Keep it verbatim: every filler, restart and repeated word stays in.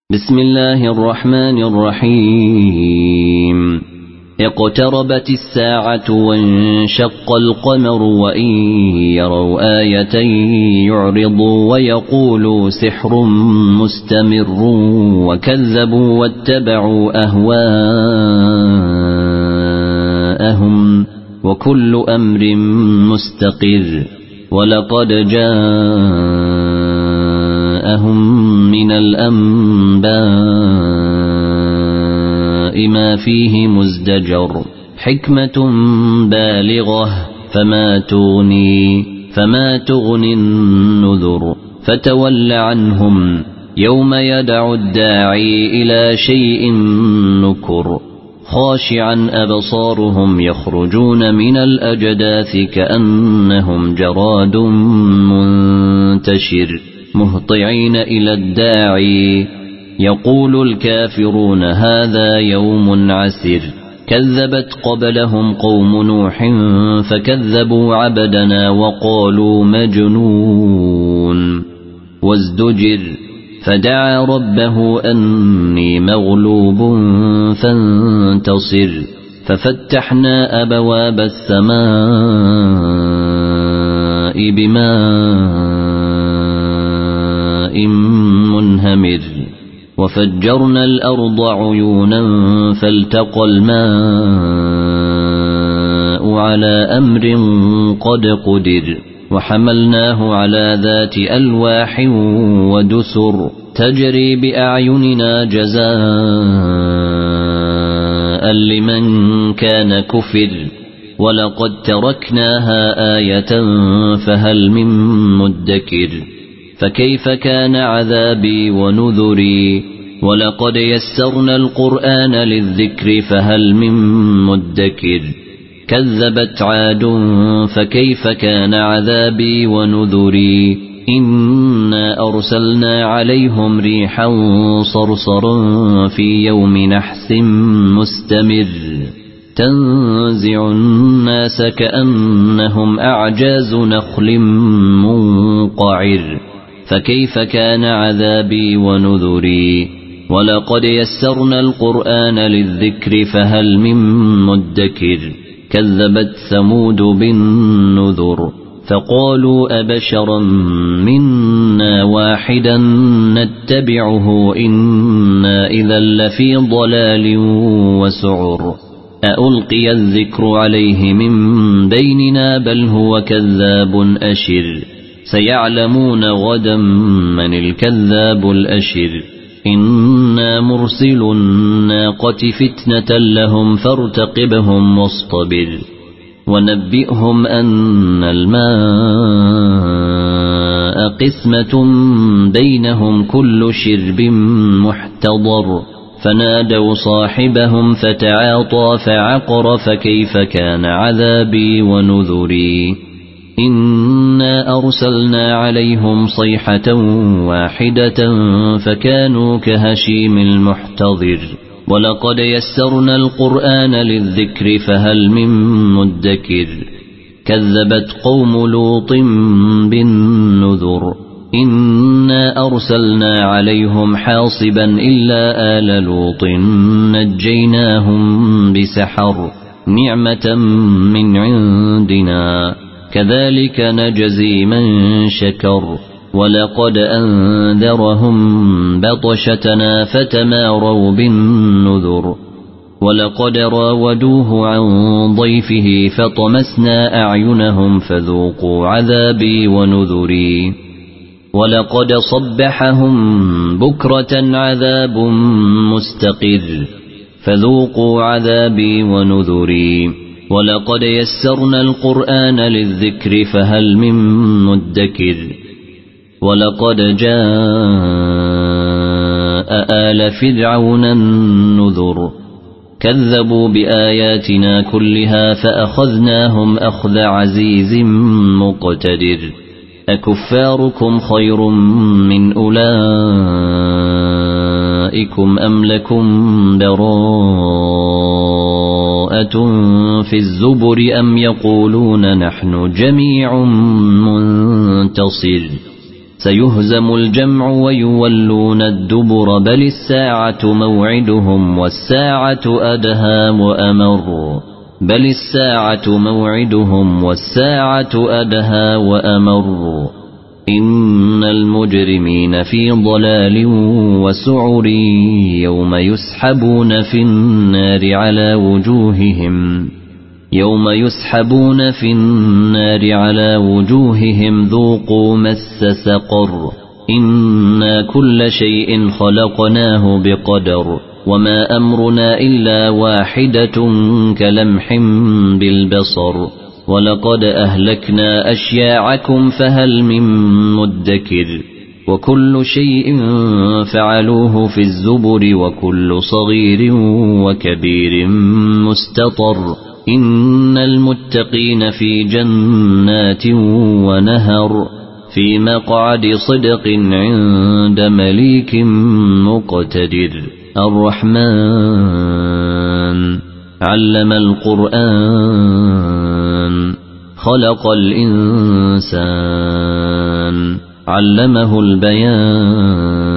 بسم الله الرحمن الرحيم اقتربت الساعة وانشق القمر وإن يروا آية يعرضوا ويقولوا سحر مستمر وكذبوا واتبعوا أهواءهم وكل أمر مستقر ولقد جاءهم من الأنباء ما فيه مزدجر حكمة بالغة فما تغني فما تغني النذر فتول عنهم يوم يدعو الداعي إلى شيء نكر خاشعا أبصارهم يخرجون من الأجداث كأنهم جراد منتشر مهطعين إلى الداعي يقول الكافرون هذا يوم عسر كذبت قبلهم قوم نوح فكذبوا عبدنا وقالوا مجنون وازدجر فدعا ربه أني مغلوب فانتصر ففتحنا أبواب السماء بماء منهمر وفجرنا الأرض عيونا فالتقى الماء على أمر قد قدر وحملناه على ذات ألواح ودسر تجري بأعيننا جزاء لمن كان كفر ولقد تركناها آية فهل من مدكر فكيف كان عذابي ونذري ولقد يسرنا القرآن للذكر فهل من مدكر كذبت عاد فكيف كان عذابي ونذري إنا أرسلنا عليهم ريحا صرصرا في يوم نحس مستمر تنزع الناس كأنهم أعجاز نخل منقعر فكيف كان عذابي ونذري ولقد يسرنا القرآن للذكر فهل من مدكر كذبت ثمود بالنذر فقالوا أبشرا منا واحدا نتبعه إنا إذا لفي ضلال وسعر ألقي الذكر عليه من بيننا بل هو كذاب أشر سيعلمون غدا من الكذاب الأشر إنا مرسل الناقة فتنة لهم فارتقبهم واصطبر ونبئهم أن الماء قسمة بينهم كل شرب محتضر فنادوا صاحبهم فتعاطى فعقر فكيف كان عذابي ونذري إنا أرسلنا عليهم صيحة واحدة فكانوا كهشيم المحتضر ولقد يسرنا القرآن للذكر فهل من مدكر كذبت قوم لوط بالنذر إنا أرسلنا عليهم حاصبا إلا آل لوط نجيناهم بسحر نعمة من عندنا كذلك نجزي من شكر ولقد أنذرهم بطشتنا فتماروا بالنذر ولقد راودوه عن ضيفه فطمسنا أعينهم فذوقوا عذابي ونذري ولقد صبحهم بكرة عذاب مستقر فذوقوا عذابي ونذري ولقد يسرنا القرآن للذكر فهل من مدكر ولقد جاء آل فرعون النذر كذبوا بآياتنا كلها فأخذناهم أخذ عزيز مقتدر أكفاركم خير من أولئكم أم لكم براءة في الزبر أم يقولون نحن جميع منتصر سيهزم الجمع ويولون الدبر بل الساعة موعدهم والساعة أدهى وأمر بل الساعة موعدهم والساعة أدهى وأمر إن المجرمين في ضلال وسعر يوم يسحبون في النار على وجوههم يوم يسحبون في النار على وجوههم ذوقوا مس سقر إنا كل شيء خلقناه بقدر وما أمرنا إلا واحدة كلمح بالبصر ولقد أهلكنا أشياعكم فهل من مدكر وكل شيء فعلوه في الزبر وكل صغير وكبير مستطر إن المتقين في جنات ونهر في مقعد صدق عند مليك مقتدر الرحمن علم القرآن خلق الإنسان علمه البيان